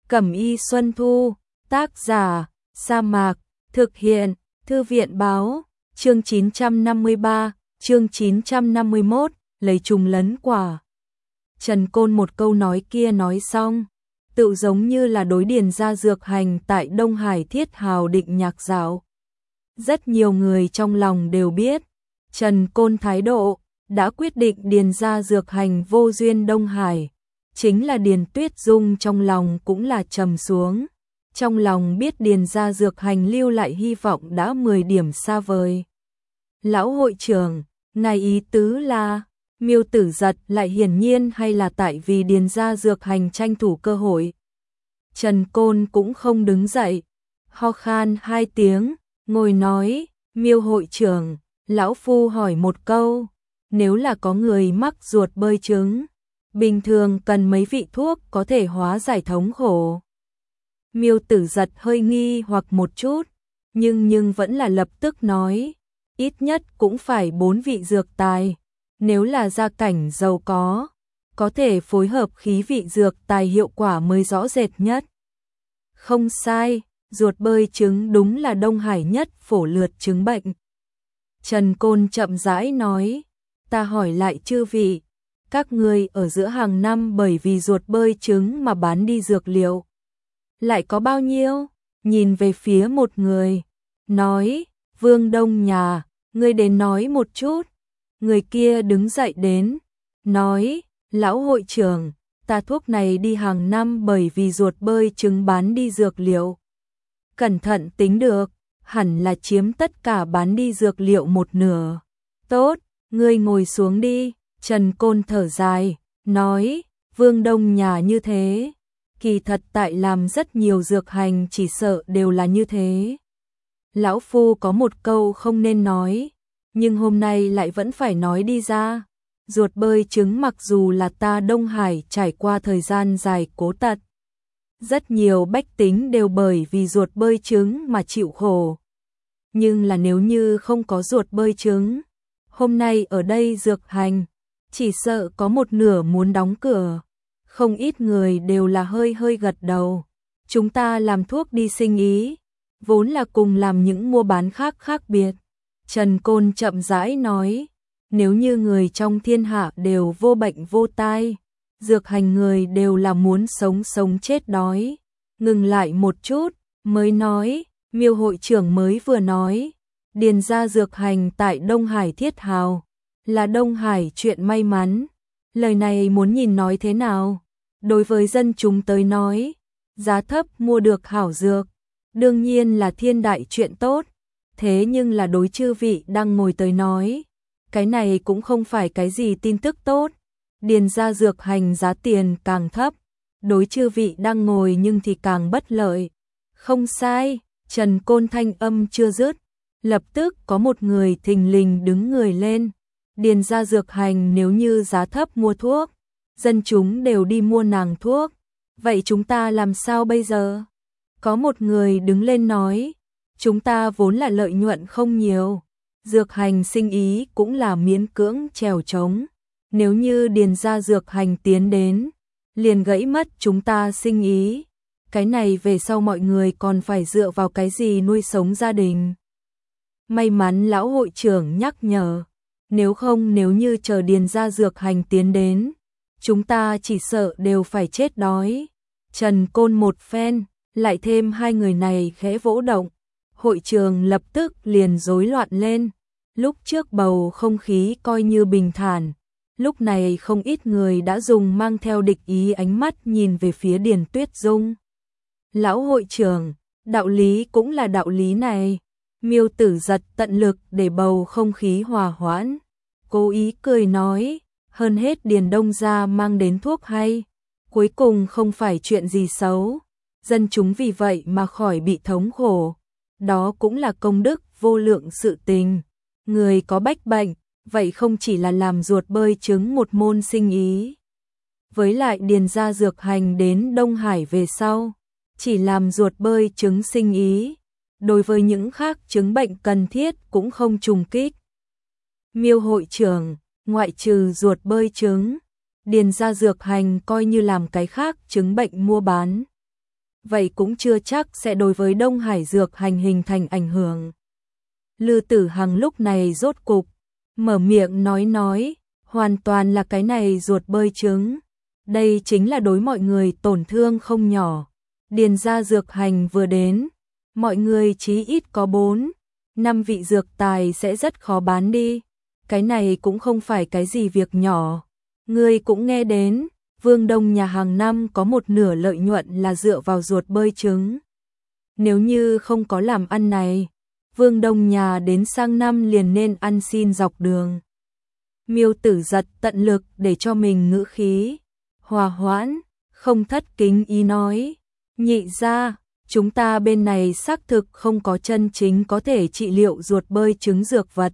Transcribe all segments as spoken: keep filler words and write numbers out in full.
Cẩm y Xuân Thu, tác giả, Sa Mạc, thực hiện, Thư viện báo, chương chín trăm năm mươi ba, chương chín trăm năm mươi mốt, lấy trùng lấn quả. Trần Côn một câu nói kia nói xong, tự giống như là đối Điền gia dược hành tại Đông Hải thiết hào định nhạc dạo. Rất nhiều người trong lòng đều biết, Trần Côn thái độ, đã quyết định Điền gia dược hành vô duyên Đông Hải. Chính là Điền Tuyết Dung trong lòng cũng là trầm xuống. Trong lòng biết Điền gia dược hành lưu lại hy vọng đã mười điểm xa vời. Lão hội trưởng, ngài ý tứ là, Miêu Tử Giật lại hiển nhiên hay là tại vì Điền gia dược hành tranh thủ cơ hội. Trần Côn cũng không đứng dậy, ho khan hai tiếng, ngồi nói, Miêu hội trưởng, lão phu hỏi một câu, nếu là có người mắc ruột bơi trứng, bình thường cần mấy vị thuốc có thể hóa giải thống khổ. Miêu Tử Giật hơi nghi hoặc một chút, nhưng nhưng vẫn là lập tức nói, ít nhất cũng phải bốn vị dược tài, nếu là gia cảnh giàu có, có thể phối hợp khí vị dược tài hiệu quả mới rõ rệt nhất. Không sai, ruột bơi trứng đúng là Đông Hải nhất phổ lượt chứng bệnh. Trần Côn chậm rãi nói, ta hỏi lại chư vị, các ngươi ở giữa hàng năm bởi vì ruột bơi trứng mà bán đi dược liệu. Lại có bao nhiêu? Nhìn về phía một người, nói, Vương Đông nhà, ngươi đến nói một chút. Người kia đứng dậy đến, nói, lão hội trưởng, ta thuốc này đi hàng năm bởi vì ruột bơi trứng bán đi dược liệu. Cẩn thận tính được, hẳn là chiếm tất cả bán đi dược liệu một nửa. Tốt, ngươi ngồi xuống đi. Trần Côn thở dài, nói, Vương Đông nhà như thế, kỳ thật tại làm rất nhiều dược hành chỉ sợ đều là như thế. Lão phu có một câu không nên nói, nhưng hôm nay lại vẫn phải nói đi ra. Ruột bơi trứng mặc dù là ta Đông Hải trải qua thời gian dài cố tật, rất nhiều bách tính đều bởi vì ruột bơi trứng mà chịu khổ. Nhưng là nếu như không có ruột bơi trứng, hôm nay ở đây dược hành, chỉ sợ có một nửa muốn đóng cửa. Không ít người đều là hơi hơi gật đầu. Chúng ta làm thuốc đi sinh ý, vốn là cùng làm những mua bán khác khác biệt. Trần Côn chậm rãi nói, nếu như người trong thiên hạ đều vô bệnh vô tai, dược hành người đều là muốn sống sống chết đói. Ngừng lại một chút, mới nói, Miêu hội trưởng mới vừa nói, Điền gia dược hành tại Đông Hải thiết hào, là Đông Hải chuyện may mắn. Lời này muốn nhìn nói thế nào? Đối với dân chúng tới nói, giá thấp mua được hảo dược, đương nhiên là thiên đại chuyện tốt. Thế nhưng là đối chư vị đang ngồi tới nói, cái này cũng không phải cái gì tin tức tốt. Điền gia dược hành giá tiền càng thấp, đối chư vị đang ngồi nhưng thì càng bất lợi. Không sai, Trần Côn thanh âm chưa dứt, lập tức có một người thình lình đứng người lên. Điền gia dược hành nếu như giá thấp mua thuốc, dân chúng đều đi mua nàng thuốc, vậy chúng ta làm sao bây giờ? Có một người đứng lên nói, chúng ta vốn là lợi nhuận không nhiều, dược hành sinh ý cũng là miễn cưỡng trèo trống. Nếu như Điền gia dược hành tiến đến, liền gãy mất chúng ta sinh ý. Cái này về sau mọi người còn phải dựa vào cái gì nuôi sống gia đình? May mắn lão hội trưởng nhắc nhở, nếu không nếu như chờ Điền gia dược hành tiến đến, chúng ta chỉ sợ đều phải chết đói. Trần Côn một phen, lại thêm hai người này khẽ vỗ động, hội trường lập tức liền rối loạn lên. Lúc trước bầu không khí coi như bình thản, lúc này không ít người đã dùng mang theo địch ý ánh mắt nhìn về phía Điền Tuyết Dung. Lão hội trưởng, đạo lý cũng là đạo lý này. Miêu Tử Giật tận lực để bầu không khí hòa hoãn, cố ý cười nói, hơn hết Điền Đông gia mang đến thuốc hay, cuối cùng không phải chuyện gì xấu, dân chúng vì vậy mà khỏi bị thống khổ, đó cũng là công đức vô lượng sự tình. Người có bách bệnh, vậy không chỉ là làm ruột bơi trứng một môn sinh ý. Với lại Điền gia dược hành đến Đông Hải về sau, chỉ làm ruột bơi trứng sinh ý, đối với những khác chứng bệnh cần thiết cũng không trùng kích. Miêu hội trưởng, ngoại trừ ruột bơi trứng, Điền gia dược hành coi như làm cái khác chứng bệnh mua bán. vậy cũng chưa chắc sẽ đối với Đông Hải Dược Hành hình thành ảnh hưởng. Lư Tử Hằng lúc này rốt cục mở miệng nói nói, hoàn toàn là cái này ruột bơi trứng. Đây chính là đối mọi người tổn thương không nhỏ. Điền gia Dược Hành vừa đến, mọi người chí ít có bốn, năm vị dược tài sẽ rất khó bán đi. Cái này cũng không phải cái gì việc nhỏ. Ngươi cũng nghe đến, Vương Đông nhà hàng năm có một nửa lợi nhuận là dựa vào ruột bơi trứng. Nếu như không có làm ăn này, Vương Đông nhà đến sang năm liền nên ăn xin dọc đường. Miêu Tử Giật tận lực để cho mình ngữ khí hòa hoãn, không thất kính ý nói, nhị gia, chúng ta bên này xác thực không có chân chính có thể trị liệu ruột bơi trứng dược vật.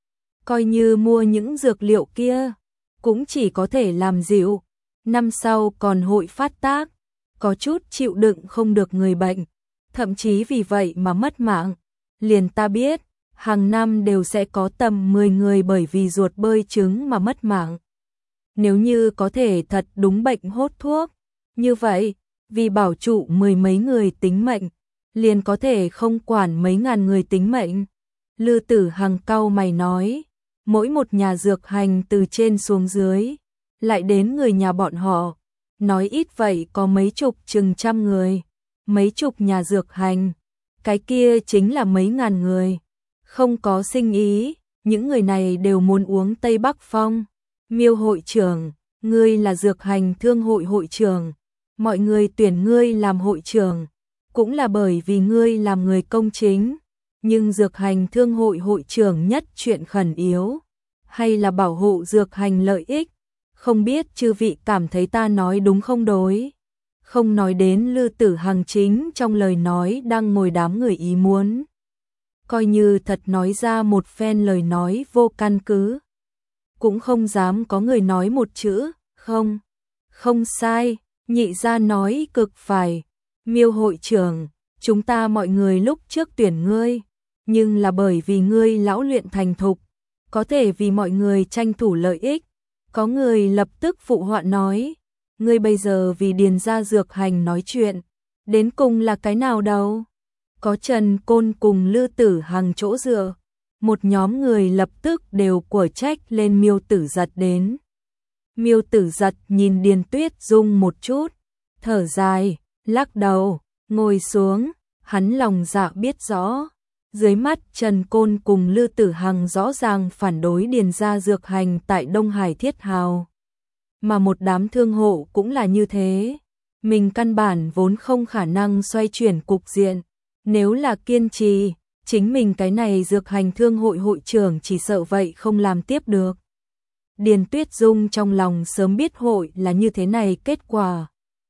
Coi như mua những dược liệu kia, cũng chỉ có thể làm dịu, năm sau còn hội phát tác, có chút chịu đựng không được người bệnh, thậm chí vì vậy mà mất mạng. Liền ta biết, hàng năm đều sẽ có tầm mười người bởi vì ruột bơi trứng mà mất mạng. Nếu như có thể thật đúng bệnh hốt thuốc, như vậy, vì bảo trụ mười mấy người tính mệnh, liền có thể không quản mấy ngàn người tính mệnh. Lư Tử Hằng cau mày nói, mỗi một nhà dược hành từ trên xuống dưới, lại đến người nhà bọn họ, nói ít vậy có mấy chục chừng trăm người, mấy chục nhà dược hành, cái kia chính là mấy ngàn người. Không có sinh ý, những người này đều muốn uống Tây Bắc Phong. Miêu hội trưởng, ngươi là dược hành thương hội hội trưởng, mọi người tuyển ngươi làm hội trưởng, cũng là bởi vì ngươi làm người công chính, nhưng dược hành thương hội hội trưởng nhất chuyện khẩn yếu, hay là bảo hộ dược hành lợi ích, không biết chư vị cảm thấy ta nói đúng không đối. Không nói đến Lư Tử Hằng chính trong lời nói đang ngồi đám người ý muốn. Coi như thật nói ra một phen lời nói vô căn cứ. Cũng không dám có người nói một chữ, không, không sai, nhị gia nói cực phải. Miêu hội trưởng, chúng ta mọi người lúc trước tuyển ngươi, nhưng là bởi vì ngươi lão luyện thành thục, có thể vì mọi người tranh thủ lợi ích. Có người lập tức phụ họa nói, ngươi bây giờ vì Điền gia Dược Hành nói chuyện, đến cùng là cái nào đâu? Có Trần Côn cùng Lư Tử Hằng chỗ dựa, một nhóm người lập tức đều của trách lên Miêu Tử Giật đến. Miêu Tử Giật nhìn Điền Tuyết Dung một chút, thở dài, lắc đầu, ngồi xuống, hắn lòng dạ biết rõ. Dưới mắt Trần Côn cùng Lư Tử Hằng rõ ràng phản đối Điền gia Dược Hành tại Đông Hải Thiết Hào. Mà một đám thương hộ cũng là như thế. Mình căn bản vốn không khả năng xoay chuyển cục diện. Nếu là kiên trì, chính mình cái này Dược Hành thương hội hội trưởng chỉ sợ vậy không làm tiếp được. Điền Tuyết Dung trong lòng sớm biết hội là như thế này kết quả.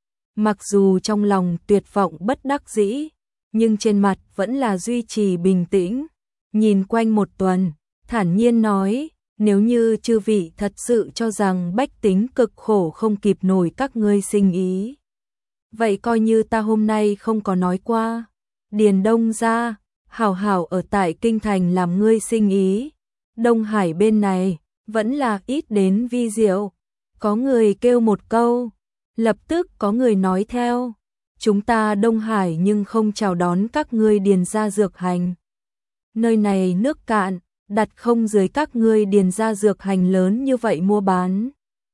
Mặc dù trong lòng tuyệt vọng bất đắc dĩ, nhưng trên mặt vẫn là duy trì bình tĩnh, nhìn quanh một tuần, thản nhiên nói, nếu như chư vị thật sự cho rằng bách tính cực khổ không kịp nổi các ngươi sinh ý. Vậy coi như ta hôm nay không có nói qua, Điền Đông gia, hảo hảo ở tại Kinh Thành làm ngươi sinh ý, Đông Hải bên này, vẫn là ít đến vi diệu. Có người kêu một câu, lập tức có người nói theo. Chúng ta Đông Hải nhưng không chào đón các ngươi Điền gia Dược Hành. Nơi này nước cạn, đặt không dưới các ngươi Điền gia Dược Hành lớn như vậy mua bán.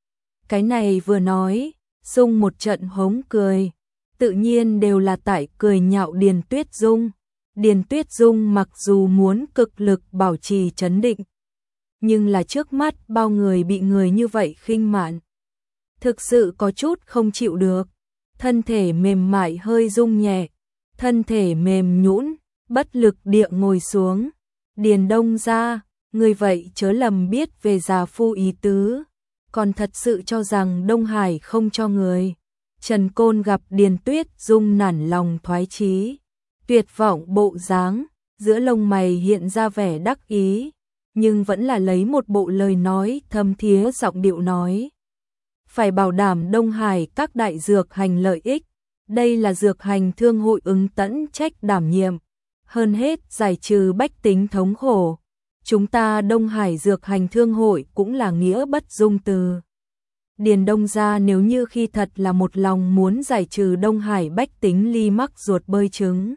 Cái này vừa nói, xung một trận hống cười, tự nhiên đều là tại cười nhạo Điền Tuyết Dung. Điền Tuyết Dung mặc dù muốn cực lực bảo trì trấn định, nhưng là trước mắt bao người bị người như vậy khinh mạn. Thực sự có chút không chịu được. Thân thể mềm mại hơi rung nhẹ, thân thể mềm nhũn, bất lực địa ngồi xuống. Điền Đông gia, người vậy chớ lầm biết về già phu ý tứ, còn thật sự cho rằng Đông Hải không cho người. Trần Côn gặp Điền Tuyết Dung nản lòng thoái chí, tuyệt vọng bộ dáng, giữa lông mày hiện ra vẻ đắc ý, nhưng vẫn là lấy một bộ lời nói thâm thía giọng điệu nói. Phải bảo đảm Đông Hải các đại dược hành lợi ích, đây là dược hành thương hội ứng tẫn trách đảm nhiệm, hơn hết giải trừ bách tính thống khổ. Chúng ta Đông Hải dược hành thương hội cũng là nghĩa bất dung từ. Điền Đông gia nếu như khi thật là một lòng muốn giải trừ Đông Hải bách tính ly mắc ruột bơi trứng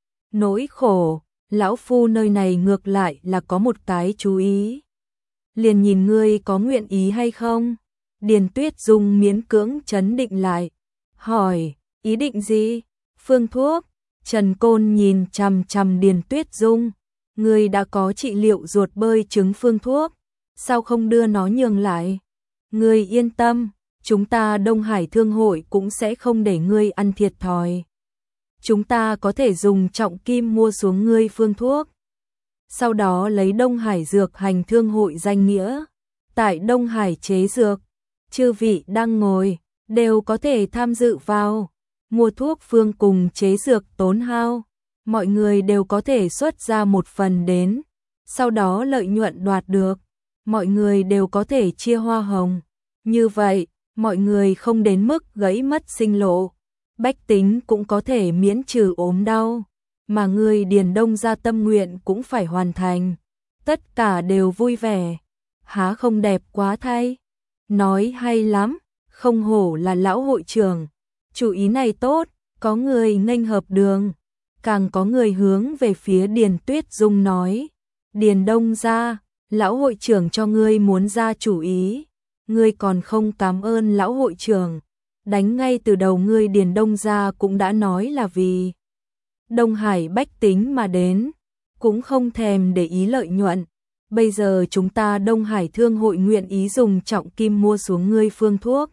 nỗi khổ, lão phu nơi này ngược lại là có một cái chú ý. Liền nhìn ngươi có nguyện ý hay không? Điền Tuyết Dung miễn cưỡng trấn định lại, hỏi, ý định gì? Phương thuốc. Trần Côn nhìn chằm chằm Điền Tuyết Dung, ngươi đã có trị liệu ruột bơi trứng phương thuốc, sao không đưa nó nhường lại? Ngươi yên tâm, chúng ta Đông Hải Thương hội cũng sẽ không để ngươi ăn thiệt thòi. Chúng ta có thể dùng trọng kim mua xuống ngươi phương thuốc. Sau đó lấy Đông Hải Dược Hành Thương hội danh nghĩa, tại Đông Hải chế dược, chư vị đang ngồi, đều có thể tham dự vào. Mua thuốc phương cùng chế dược tốn hao, mọi người đều có thể xuất ra một phần đến, sau đó lợi nhuận đoạt được, mọi người đều có thể chia hoa hồng. Như vậy, mọi người không đến mức gãy mất sinh lộ, bách tính cũng có thể miễn trừ ốm đau, mà người Điền Đông gia tâm nguyện cũng phải hoàn thành. Tất cả đều vui vẻ, há không đẹp quá thay? Nói hay lắm, không hổ là lão hội trưởng. Chủ ý này tốt, có người nghênh hợp đường, càng có người hướng về phía Điền Tuyết Dung nói, Điền Đông gia, lão hội trưởng cho ngươi muốn ra chủ ý, ngươi còn không cảm ơn lão hội trưởng, đánh ngay từ đầu ngươi Điền Đông gia cũng đã nói là vì Đông Hải bách tính mà đến, cũng không thèm để ý lợi nhuận, bây giờ chúng ta Đông Hải Thương hội nguyện ý dùng trọng kim mua xuống ngươi phương thuốc,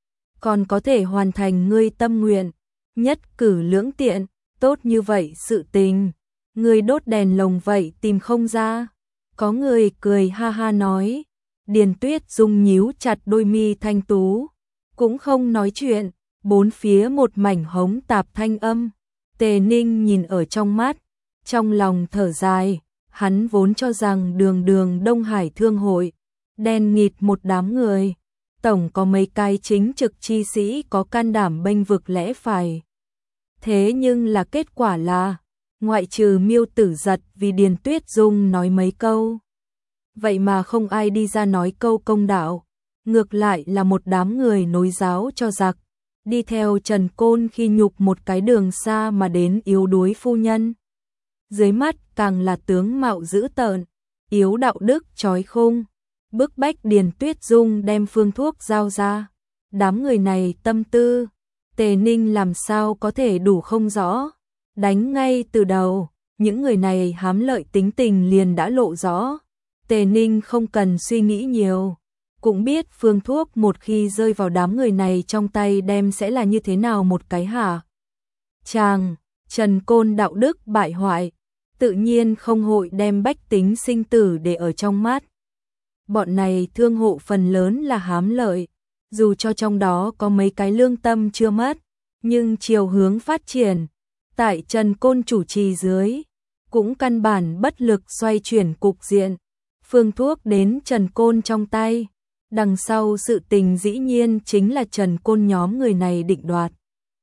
còn có thể hoàn thành ngươi tâm nguyện, nhất cử lưỡng tiện, tốt như vậy sự tình, ngươi đốt đèn lồng vậy tìm không ra. Có người cười ha ha nói, Điền Tuyết Dung nhíu chặt đôi mi thanh tú, cũng không nói chuyện, bốn phía một mảnh hống tạp thanh âm. Tề Ninh nhìn ở trong mắt, trong lòng thở dài, hắn vốn cho rằng đường đường Đông Hải Thương hội, đen nghịt một đám người, tổng có mấy cái chính trực chi sĩ có can đảm bênh vực lẽ phải. Thế nhưng là kết quả là, ngoại trừ Miêu Tử Giật vì Điền Tuyết Dung nói mấy câu, vậy mà không ai đi ra nói câu công đạo, ngược lại là một đám người nối giáo cho giặc, đi theo Trần Côn khi nhục một cái đường xa mà đến yếu đuối phu nhân. Dưới mắt càng là tướng mạo dữ tợn, yếu đạo đức trói khung, bức bách Điền Tuyết Dung đem phương thuốc giao ra. Đám người này tâm tư, Tề Ninh làm sao có thể đủ không rõ, đánh ngay từ đầu, những người này hám lợi tính tình liền đã lộ rõ. Tề Ninh không cần suy nghĩ nhiều, cũng biết phương thuốc một khi rơi vào đám người này trong tay đem sẽ là như thế nào một cái hả. Chàng, Trần Côn đạo đức bại hoại, tự nhiên không hội đem bách tính sinh tử để ở trong mắt. Bọn này thương hộ phần lớn là hám lợi, dù cho trong đó có mấy cái lương tâm chưa mất, nhưng chiều hướng phát triển, tại Trần Côn chủ trì dưới, cũng căn bản bất lực xoay chuyển cục diện. Phương thuốc đến Trần Côn trong tay, đằng sau sự tình dĩ nhiên chính là Trần Côn nhóm người này định đoạt.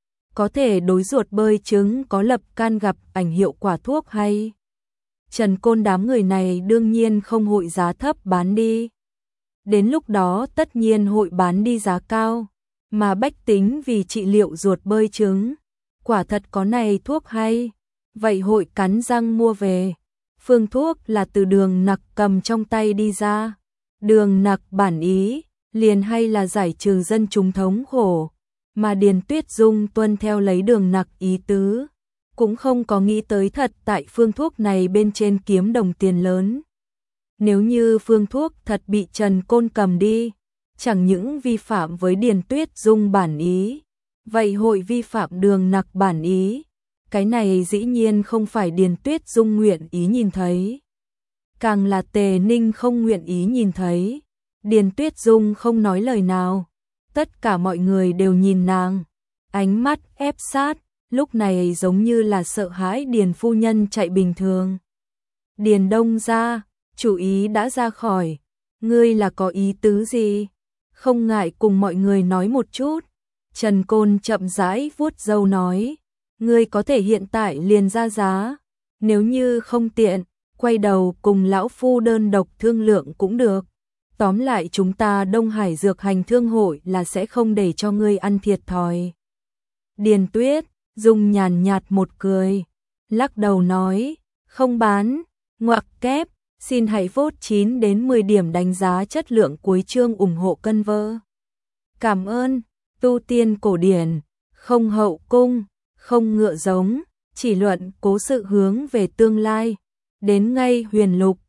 Có thể đối ruột bơi trứng có lập can gặp ảnh hiệu quả thuốc hay? Trần Côn đám người này đương nhiên không hội giá thấp bán đi. Đến lúc đó tất nhiên hội bán đi giá cao, mà bách tính vì trị liệu ruột bơi trứng, quả thật có này thuốc hay, vậy hội cắn răng mua về. Phương thuốc là từ Đường Nặc cầm trong tay đi ra. Đường Nặc bản ý, liền hay là giải trừ dân chúng thống khổ, mà Điền Tuyết Dung tuân theo lấy Đường Nặc ý tứ, cũng không có nghĩ tới thật tại phương thuốc này bên trên kiếm đồng tiền lớn. Nếu như phương thuốc thật bị Trần Côn cầm đi, chẳng những vi phạm với Điền Tuyết Dung bản ý, vậy hội vi phạm Đường Nặc bản ý. Cái này dĩ nhiên không phải Điền Tuyết Dung nguyện ý nhìn thấy, càng là Tề Ninh không nguyện ý nhìn thấy. Điền Tuyết Dung không nói lời nào, tất cả mọi người đều nhìn nàng, ánh mắt ép sát, lúc này giống như là sợ hãi Điền phu nhân chạy bình thường. Điền Đông gia, chủ ý đã ra khỏi, ngươi là có ý tứ gì? Không ngại cùng mọi người nói một chút. Trần Côn chậm rãi vuốt râu nói, ngươi có thể hiện tại liền ra giá, nếu như không tiện, quay đầu cùng lão phu đơn độc thương lượng cũng được. Tóm lại chúng ta Đông Hải Dược Hành Thương Hội là sẽ không để cho ngươi ăn thiệt thòi. Điền Tuyết, Dung nhàn nhạt một cười, lắc đầu nói, không bán, ngoặc kép, xin hãy vote chín đến mười điểm đánh giá chất lượng cuối chương ủng hộ cân vơ. Cảm ơn, tu tiên cổ điển, không hậu cung, không ngựa giống, chỉ luận cố sự hướng về tương lai, đến ngay huyền lục.